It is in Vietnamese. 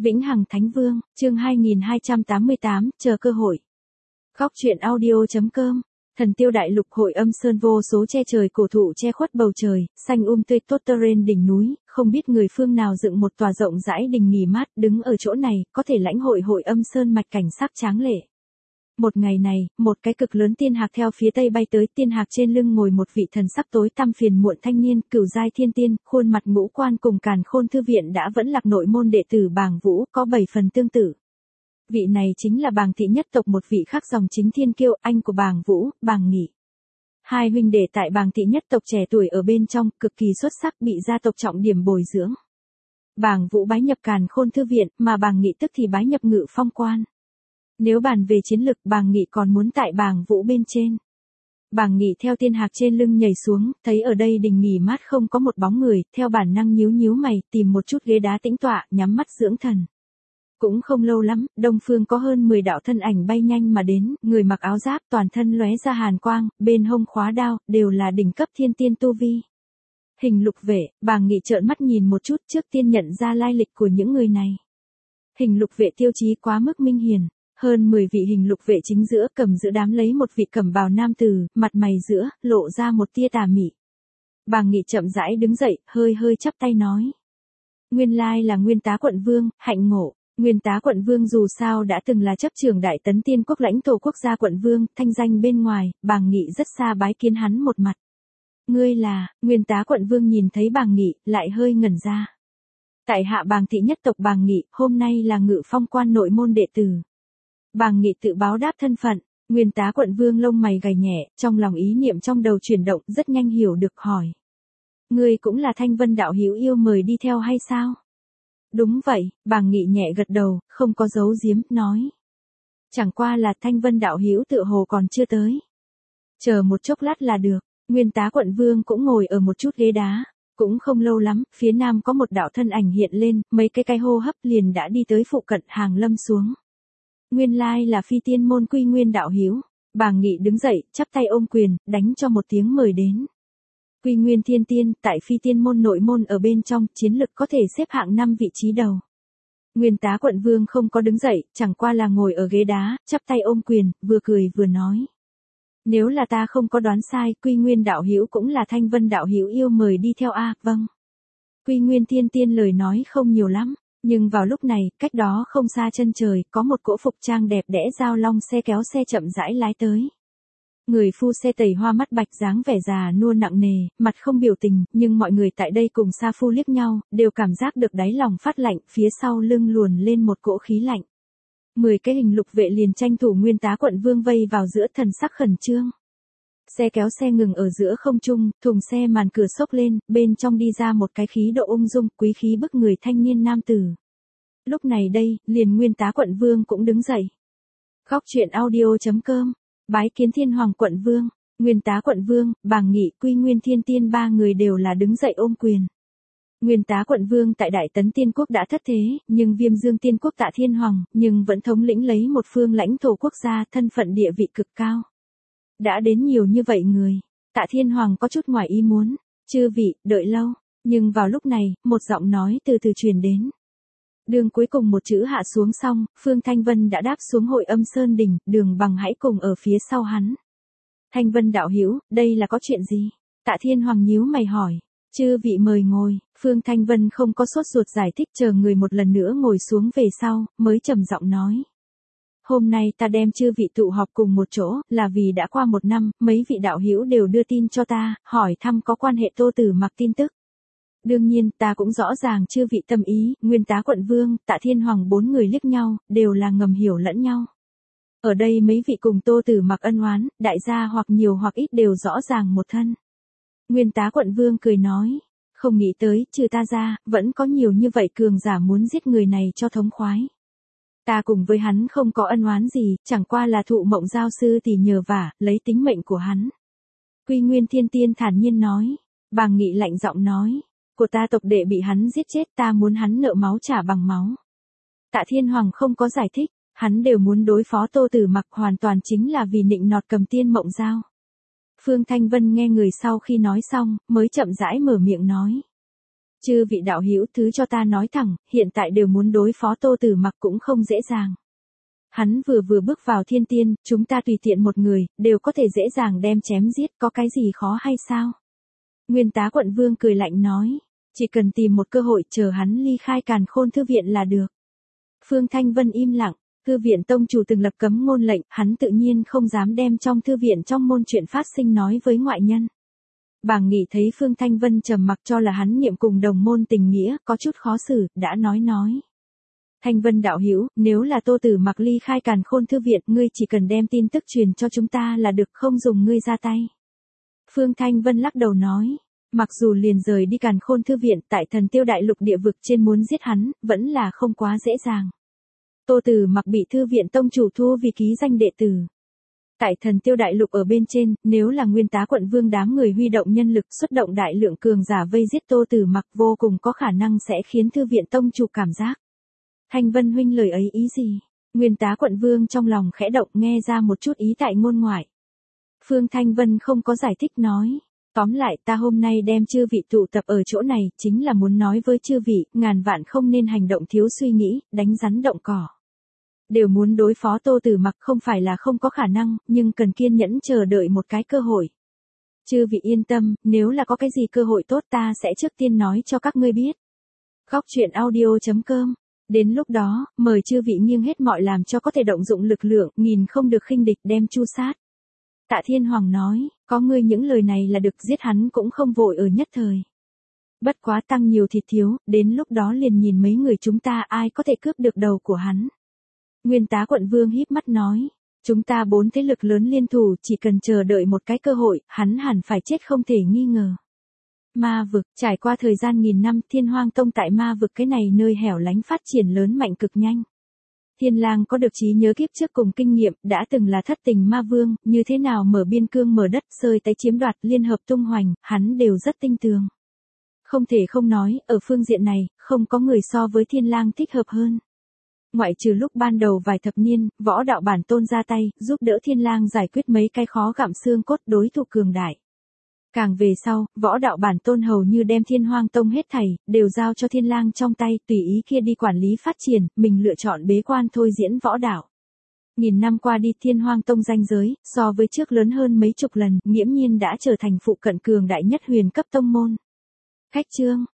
Vĩnh Hằng Thánh Vương, chương 2288, chờ cơ hội. Góc truyện audio.com. Thần Tiêu Đại Lục hội âm sơn vô số che trời cổ thụ che khuất bầu trời, xanh tươi tốt terrain đỉnh núi, không biết người phương nào dựng một tòa rộng rãi đình nghỉ mát, đứng ở chỗ này, có thể lãnh hội hội âm sơn mạch cảnh sắc tráng lệ. Một ngày này, một cái cực lớn tiên hạc theo phía tây bay tới, tiên hạc trên lưng ngồi một vị thần sắc tối tăm phiền muộn thanh niên, cửu giai thiên tiên, khuôn mặt ngũ quan cùng Càn Khôn thư viện đã vẫn lạc nội môn đệ tử Bàng Vũ, có 7 phần tương tự. Vị này chính là Bàng thị nhất tộc một vị khác dòng chính thiên kiêu, anh của Bàng Vũ, Bàng Nghị. Hai huynh đệ tại Bàng thị nhất tộc trẻ tuổi ở bên trong, cực kỳ xuất sắc, bị gia tộc trọng điểm bồi dưỡng. Bàng Vũ bái nhập Càn Khôn thư viện, mà Bàng Nghị tức thì bái nhập Ngự Phong quan. Nếu bàn về chiến lực, Bàng Nghị còn muốn tại Bàng Vũ bên trên. Bàng Nghị theo tiên hạc trên lưng nhảy xuống, thấy ở đây đình nghỉ mát không có một bóng người, theo bản năng nhíu mày, tìm một chút ghế đá tĩnh tọa, nhắm mắt dưỡng thần. Cũng không lâu lắm, đông phương có hơn 10 đạo thân ảnh bay nhanh mà đến, người mặc áo giáp, toàn thân lóe ra hàn quang, bên hông khóa đao, đều là đỉnh cấp thiên tiên tu vi. Hình lục vệ, Bàng Nghị trợn mắt nhìn một chút, trước tiên nhận ra lai lịch của những người này. Hình lục vệ tiêu chí quá mức minh hiển. Hơn 10 vị hình lục vệ chính giữa, cầm giữa đám lấy một vị cẩm bào nam tử, mặt mày giữa, lộ ra một tia tà mị. Bàng Nghị chậm rãi đứng dậy, hơi chắp tay nói. Nguyên lai là Nguyên Tá Quận Vương, hạnh ngộ. Nguyên Tá Quận Vương dù sao đã từng là chấp trưởng Đại Tấn Tiên Quốc lãnh thổ quốc gia quận Vương, thanh danh bên ngoài, Bàng Nghị rất xa bái kiến hắn một mặt. Ngươi là, Nguyên Tá Quận Vương nhìn thấy Bàng Nghị, lại hơi ngẩn ra. Tại hạ Bàng thị nhất tộc Bàng Nghị, hôm nay là Ngự Phong quan nội môn đệ tử. Bàng Nghị tự báo đáp thân phận, Nguyên Tá Quận Vương lông mày gầy nhẹ, trong lòng ý niệm trong đầu chuyển động, rất nhanh hiểu được hỏi. Ngươi cũng là Thanh Vân đạo hữu yêu mời đi theo hay sao? Đúng vậy, Bàng Nghị nhẹ gật đầu, không có giấu giếm, nói. Chẳng qua là Thanh Vân đạo hữu tựa hồ còn chưa tới. Chờ một chốc lát là được, Nguyên Tá Quận Vương cũng ngồi ở một chút ghế đá. Cũng không lâu lắm, phía nam có một đạo thân ảnh hiện lên, mấy cái hô hấp liền đã đi tới phụ cận hàng lâm xuống. Nguyên lai là Phi Tiên môn Quy Nguyên đạo hữu. Bàng Nghị đứng dậy, chắp tay ôm quyền, đánh cho một tiếng mời đến. Quy Nguyên thiên tiên, tại Phi Tiên môn nội môn ở bên trong, chiến lực có thể xếp hạng 5 vị trí đầu. Nguyên Tá Quận Vương không có đứng dậy, chẳng qua là ngồi ở ghế đá, chắp tay ôm quyền, vừa cười vừa nói. Nếu là ta không có đoán sai, Quy Nguyên đạo hữu cũng là Thanh Vân đạo hữu yêu mời đi theo a, vâng. Quy Nguyên thiên tiên lời nói không nhiều lắm. Nhưng vào lúc này, cách đó không xa chân trời, có một cỗ phục trang đẹp đẽ giao long xe kéo xe chậm rãi lái tới. Người phu xe tẩy hoa mắt bạch dáng vẻ già nua nặng nề, mặt không biểu tình, nhưng mọi người tại đây cùng sa phu liếc nhau, đều cảm giác được đáy lòng phát lạnh, phía sau lưng luồn lên một cỗ khí lạnh. 10 cái hình lục vệ liền tranh thủ Nguyên Tá Quận Vương vây vào giữa, thần sắc khẩn trương. Xe kéo xe ngừng ở giữa không trung, thùng xe màn cửa xốc lên, bên trong đi ra một cái khí độ ung dung, quý khí bức người thanh niên nam tử. Lúc này đây, liền Nguyên Tá Quận Vương cũng đứng dậy. Góc truyện audio.com, bái kiến Thiên Hoàng Quận Vương, Nguyên Tá Quận Vương, Bàng Nghị, Quy Nguyên thiên tiên ba người đều là đứng dậy ôm quyền. Nguyên Tá Quận Vương tại Đại Tấn Tiên Quốc đã thất thế, nhưng Viêm Dương Tiên Quốc Tạ Thiên Hoàng, nhưng vẫn thống lĩnh lấy một phương lãnh thổ quốc gia, thân phận địa vị cực cao. Đã đến nhiều như vậy người, Tạ Thiên Hoàng có chút ngoài ý muốn, chư vị, đợi lâu, nhưng vào lúc này, một giọng nói từ từ truyền đến. Đường cuối cùng một chữ hạ xuống xong, Phương Thanh Vân đã đáp xuống hội âm sơn đỉnh, Đường Bằng hãy cùng ở phía sau hắn. Thanh Vân đạo hữu, đây là có chuyện gì? Tạ Thiên Hoàng nhíu mày hỏi, chư vị mời ngồi, Phương Thanh Vân không có sốt ruột giải thích, chờ người một lần nữa ngồi xuống về sau, mới trầm giọng nói. Hôm nay ta đem chư vị tụ họp cùng một chỗ, là vì đã qua 1 năm, mấy vị đạo hữu đều đưa tin cho ta, hỏi thăm có quan hệ Tô Tử Mặc tin tức. Đương nhiên, ta cũng rõ ràng chư vị tâm ý, Nguyên Tá Quận Vương, Tạ Thiên Hoàng 4 người liếc nhau, đều là ngầm hiểu lẫn nhau. Ở đây mấy vị cùng Tô Tử Mặc ân oán, đại gia hoặc nhiều hoặc ít đều rõ ràng một thân. Nguyên Tá Quận Vương cười nói, không nghĩ tới, trừ ta ra, vẫn có nhiều như vậy cường giả muốn giết người này cho thống khoái. Ta cùng với hắn không có ân oán gì, chẳng qua là thụ mộng giao sư thì nhờ vả, lấy tính mệnh của hắn. Quy Nguyên thiên tiên thản nhiên nói, Bàng Nghị lạnh giọng nói, của ta tộc đệ bị hắn giết chết, ta muốn hắn nợ máu trả bằng máu. Tạ Thiên Hoàng không có giải thích, hắn đều muốn đối phó Tô Tử Mặc, hoàn toàn chính là vì nịnh nọt Cầm Tiên mộng giao. Phương Thanh Vân nghe người sau khi nói xong, mới chậm rãi mở miệng nói. Chư vị đạo hữu thứ cho ta nói thẳng, hiện tại đều muốn đối phó Tô Tử Mặc cũng không dễ dàng. Hắn vừa bước vào thiên tiên, chúng ta tùy tiện một người, đều có thể dễ dàng đem chém giết, có cái gì khó hay sao? Nguyên Tá Quận Vương cười lạnh nói, chỉ cần tìm một cơ hội chờ hắn ly khai Càn Khôn Thư Viện là được. Phương Thanh Vân im lặng, Thư viện tông chủ từng lập cấm ngôn lệnh, hắn tự nhiên không dám đem trong thư viện trong môn chuyện phát sinh nói với ngoại nhân. Bàng Nghị thấy Phương Thanh Vân trầm mặc cho là hắn niệm cùng đồng môn tình nghĩa, có chút khó xử, đã nói. Thanh Vân đạo hữu, nếu là Tô Tử Mặc ly khai Càn Khôn Thư Viện, ngươi chỉ cần đem tin tức truyền cho chúng ta là được, không dùng ngươi ra tay. Phương Thanh Vân lắc đầu nói, mặc dù liền rời đi Càn Khôn Thư Viện, tại Thần Tiêu Đại Lục địa vực trên muốn giết hắn, vẫn là không quá dễ dàng. Tô Tử Mặc bị thư viện tông chủ thu vì ký danh đệ tử. Tại Thần Tiêu Đại Lục ở bên trên, nếu là Nguyên Tá Quận Vương đám người huy động nhân lực xuất động đại lượng cường giả vây giết Tô Tử Mặc, vô cùng có khả năng sẽ khiến thư viện tông chủ cảm giác. Thanh Vân huynh lời ấy ý gì? Nguyên Tá Quận Vương trong lòng khẽ động, nghe ra một chút ý tại ngôn ngoại. Phương Thanh Vân không có giải thích nói. Tóm lại ta hôm nay đem chư vị tụ tập ở chỗ này, chính là muốn nói với chư vị, ngàn vạn không nên hành động thiếu suy nghĩ, đánh rắn động cỏ. Đều muốn đối phó Tô Tử Mặc không phải là không có khả năng, nhưng cần kiên nhẫn chờ đợi một cái cơ hội. Chư vị yên tâm, nếu là có cái gì cơ hội tốt ta sẽ trước tiên nói cho các ngươi biết. Góc truyện audio.com. Đến lúc đó, mời chư vị nghiêng hết mọi làm cho có thể động dụng lực lượng, nghìn không được khinh địch đem chu sát. Tạ Thiên Hoàng nói, có ngươi những lời này là được, giết hắn cũng không vội ở nhất thời. Bất quá tăng nhiều thịt thiếu, đến lúc đó liền nhìn mấy người chúng ta ai có thể cướp được đầu của hắn. Nguyên Tá Quận Vương híp mắt nói, chúng ta 4 thế lực lớn liên thủ, chỉ cần chờ đợi một cái cơ hội, hắn hẳn phải chết không thể nghi ngờ. Ma vực, trải qua thời gian nghìn năm, Thiên Hoang Tông tại ma vực cái này nơi hẻo lánh phát triển lớn mạnh cực nhanh. Thiên Lang có được trí nhớ kiếp trước cùng kinh nghiệm, đã từng là thất tình ma vương, như thế nào mở biên cương mở đất, sơi tái chiếm đoạt, liên hợp tung hoành, hắn đều rất tinh tường. Không thể không nói, ở phương diện này, không có người so với Thiên Lang thích hợp hơn. Ngoại trừ lúc ban đầu vài thập niên, võ đạo bản tôn ra tay, giúp đỡ Thiên Lang giải quyết mấy cái khó gặm xương cốt đối thủ cường đại. Càng về sau, võ đạo bản tôn hầu như đem Thiên Hoang Tông hết thảy, đều giao cho Thiên Lang trong tay, tùy ý kia đi quản lý phát triển, mình lựa chọn bế quan thôi diễn võ đạo. Nghìn năm qua đi, Thiên Hoang Tông danh giới, so với trước lớn hơn mấy chục lần, nghiễm nhiên đã trở thành phụ cận cường đại nhất huyền cấp tông môn. Khách chương,